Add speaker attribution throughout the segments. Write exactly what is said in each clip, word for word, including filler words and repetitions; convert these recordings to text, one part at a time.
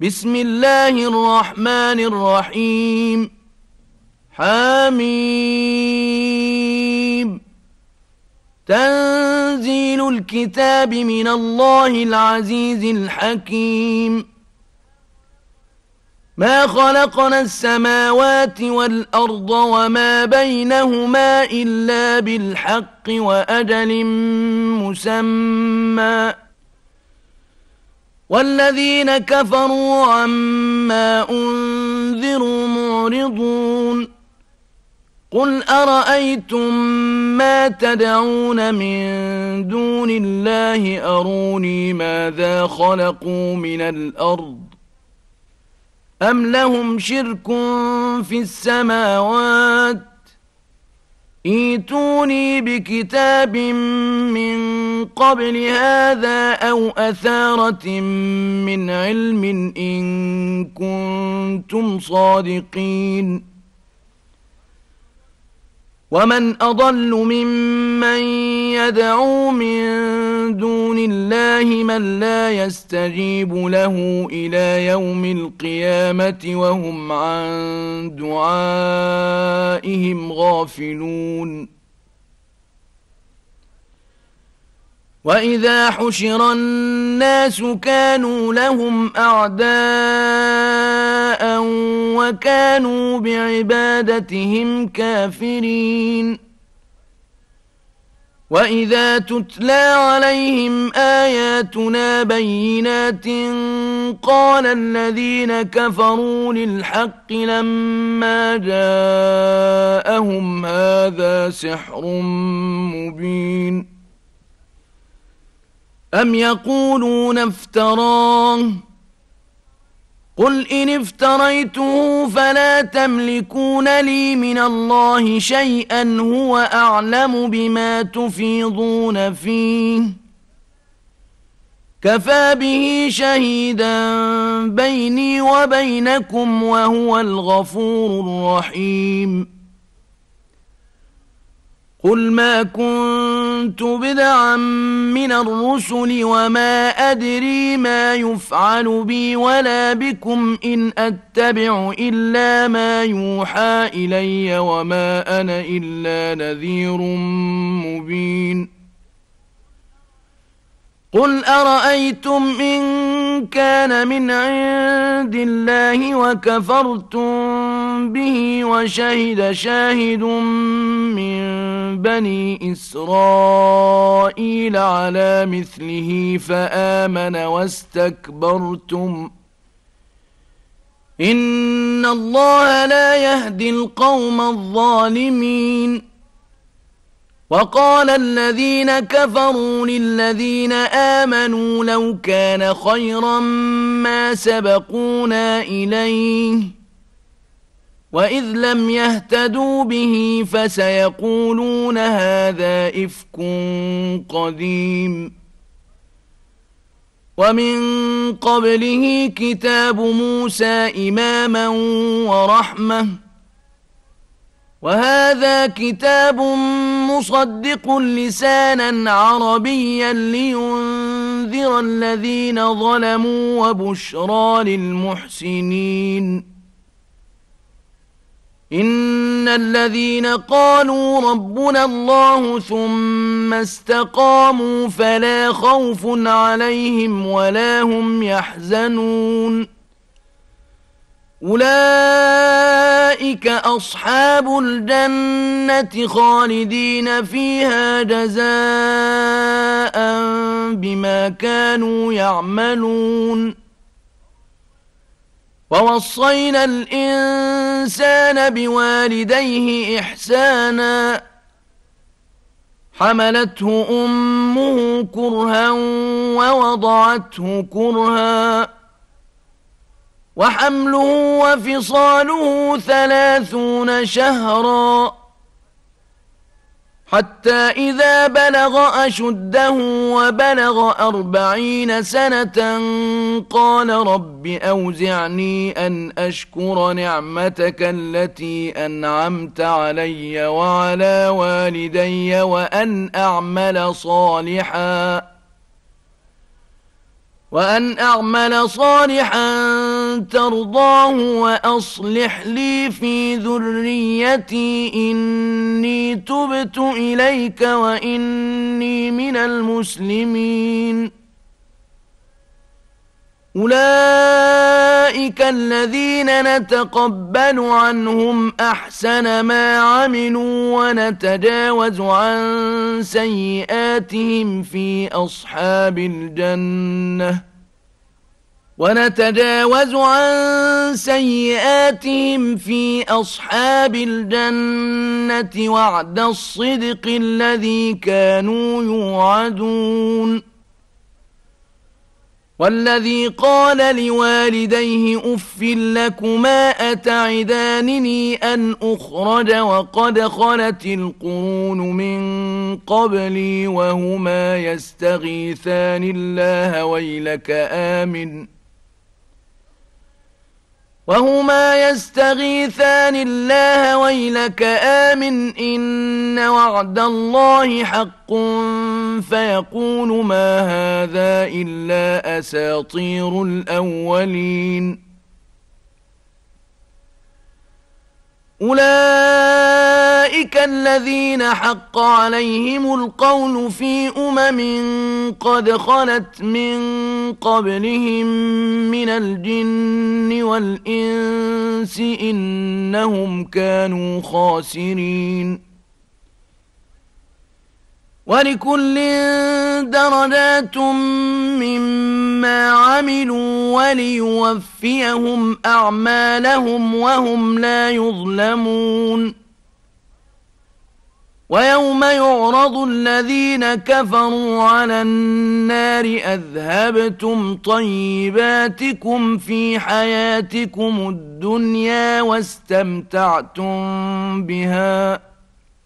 Speaker 1: بسم الله الرحمن الرحيم حميم تنزيل الكتاب من الله العزيز الحكيم ما خلقنا السماوات والأرض وما بينهما إلا بالحق وأجل مسمى والذين كفروا عما أنذروا معرضون قل أرأيتم ما تدعون من دون الله أروني ماذا خلقوا من الأرض أم لهم شرك في السماوات ائتوني بكتاب من قبل هذا أو أثارة من علم إن كنتم صادقين ومن أضل ممن يدعو من دون الله من لا يستجيب له إلى يوم القيامة وهم عن دعائهم غافلون وإذا حشر الناس كانوا لهم أعداء وكانوا بعبادتهم كافرين وإذا تتلى عليهم آياتنا بينات قال الذين كفروا للحق لما جاءهم هذا سحر مبين أم يقولون افتراه قل إن افتريته فلا تملكون لي من الله شيئا هو أعلم بما تفيضون فيه كفى به شهيدا بيني وبينكم وهو الغفور الرحيم قل ما كنت بدعا من الرسل وما أدري ما يفعل بي ولا بكم إن أتبع إلا ما يوحى إلي وما أنا إلا نذير مبين قل أرأيتم إن كان من عند الله وكفرتم به وشهد شاهد من بني إسرائيل على مثله فآمن واستكبرتم إن الله لا يهدي القوم الظالمين وقال الذين كفروا للذين آمنوا لو كان خيرا ما سبقونا إليه وإذ لم يهتدوا به فسيقولون هذا إفك قديم ومن قبله كتاب موسى إماما ورحمة وهذا كتاب مصدق لسانا عربيا لينذر الذين ظلموا وبشرى للمحسنين إن الذين قالوا ربنا الله ثم استقاموا فلا خوف عليهم ولا هم يحزنون أولئك أصحاب الجنة خالدين فيها جزاء بما كانوا يعملون ووصينا الإنسان بوالديه إحسانا حملته أمه كرها ووضعته كرها وحمله وفصاله ثلاثون شهرا حتى إذا بلغ أشده وبلغ أربعين سنة قال رب أوزعني أن أشكر نعمتك التي أنعمت علي وعلى والدي وأن أعمل صالحا وأن أعمل صالحا ترضاه وأصلح لي في ذريتي إني تبت إليك وإني من المسلمين. أولئك الذين نتقبل عنهم أحسن ما عملوا ونتجاوز عن سيئاتهم في أصحاب الجنة ونتجاوز عن سيئاتهم في أصحاب الجنة وعد الصدق الذي كانوا يوعدون. والذي قال لوالديه أف لكما أتعدانني أن أخرج وقد خلت القرون من قبلي وهما يستغيثان الله ويلك آمن وهما يستغيثان الله ويلك آمن إن وعد الله حق فيقول ما هذا إلا أساطير الأولين. أولئك الذين حق عليهم القول في أمم قد خلت من قبلهم من الجن والإنس إنهم كانوا خاسرين. ولكل درجات مما عملوا وليوفيهم أعمالهم وهم لا يظلمون. ويوم يعرض الذين كفروا على النار أذهبتم طيباتكم في حياتكم الدنيا واستمتعتم بها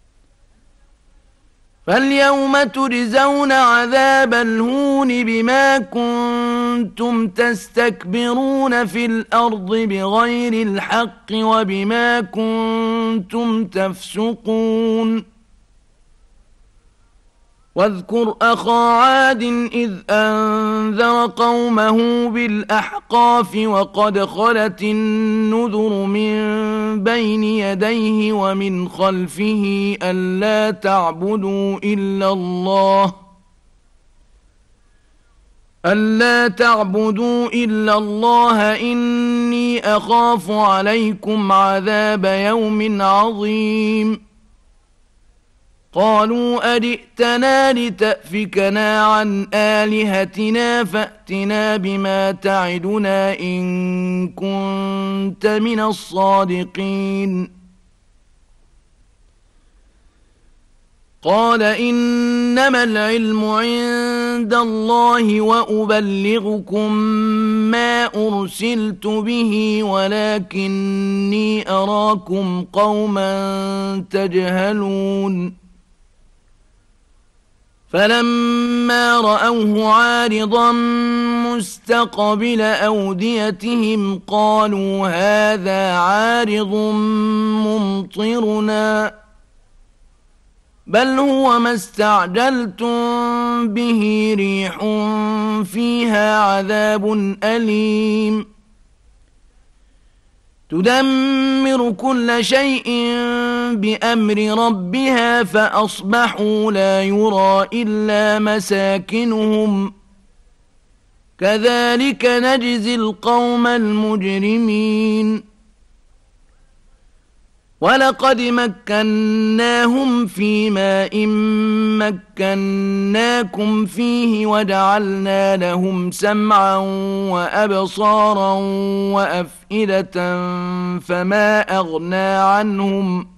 Speaker 1: فاليوم تجزون عذاب الهون بما كنتم تستكبرون في الأرض بغير الحق وبما كنتم تفسقون. واذكر أخا عاد إذ أنذر قومه بالأحقاف وقد خلت النذر من بين يديه ومن خلفه ألا تعبدوا إلا الله ألا تعبدوا إلا الله إني أخاف عليكم عذاب يوم عظيم. قالوا أجئتنا لتأفكنا عن آلهتنا فأتنا بما تعدنا إن كنت من الصادقين. قال إنما العلم عند الله وأبلغكم ما أرسلت به ولكني أراكم قوما تجهلون. فلما رأوه عارضا مستقبل أوديتهم قالوا هذا عارض ممطرنا بل هو ما استعجلتم به ريح فيها عذاب أليم تدمر كل شيء بأمر ربها فأصبحوا لا يرى إلا مساكنهم كذلك نجزي القوم المجرمين. ولقد مكناهم في ماء مكناكم فيه وجعلنا لهم سمعا وأبصارا وأفئدة فما أغنى عنهم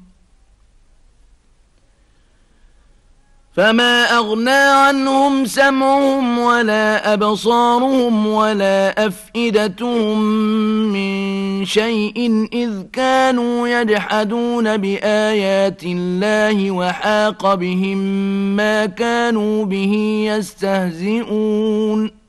Speaker 1: فما أغنى عنهم سمعهم ولا أبصارهم ولا أفئدتهم من شيء إذ كانوا يجحدون بآيات الله وحاق بهم ما كانوا به يستهزئون.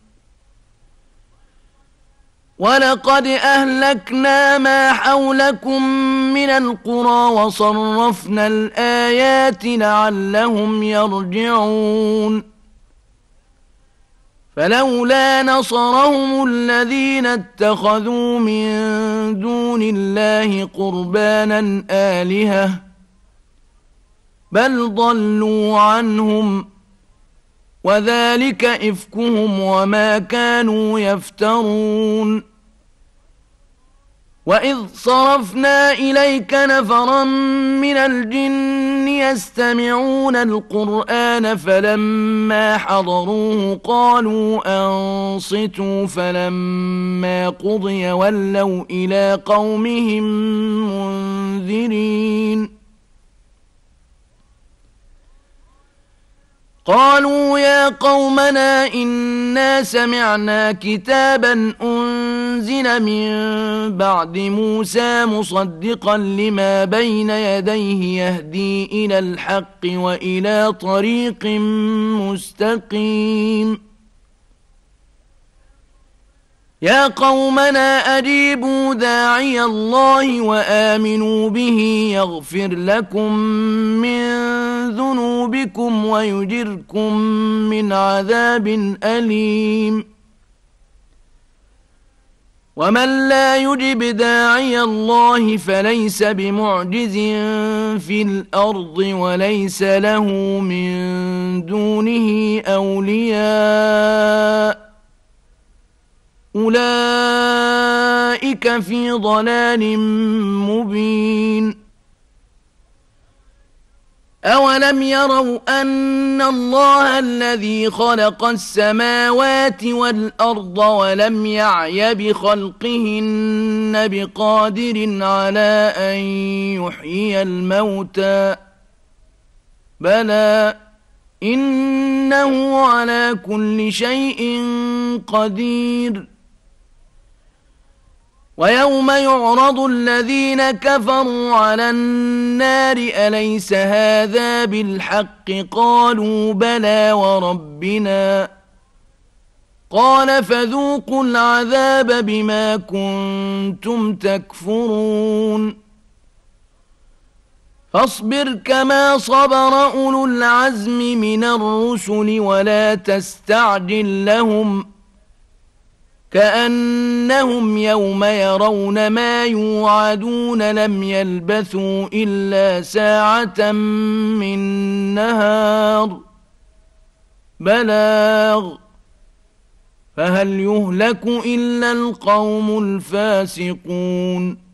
Speaker 1: ولقد أهلكنا ما حولكم من القرى وصرفنا الآيات لعلهم يرجعون. فلولا نصرهم الذين اتخذوا من دون الله قربانا آلهة بل ضلوا عنهم وذلك إفكهم وما كانوا يفترون وإذ صرفنا إليك نفرا من الجن يستمعون القرآن فلما حضروه قالوا أنصتوا فلما قضي ولوا إلى قومهم منذرين قالوا يا قومنا إنا سمعنا كتابا أنزل من بعد موسى مصدقا لما بين يديه يهدي إلى الحق وإلى طريق مستقيم يا قومنا أجيبوا داعي الله وآمنوا به يغفر لكم من ذنوبكم ويجركم من عذاب أليم ومن لا يجب داعي الله فليس بمعجز في الأرض وليس له من دونه أولياء أولئك في ضلال مبين أولم يروا أن الله الذي خلق السماوات والأرض ولم يعي بخلقهن بقادر على أن يحيي الموتى بلى إنه على كل شيء قدير ويوم يعرض الذين كفروا على النار أليس هذا بالحق قالوا بلى وربنا قال فذوقوا العذاب بما كنتم تكفرون فاصبر كما صبر أولو العزم من الرسل ولا تستعجل لهم كأنهم يوم يرون ما يوعدون لم يلبثوا إلا ساعة من نهار بلاغ فهل يهلك إلا القوم الفاسقون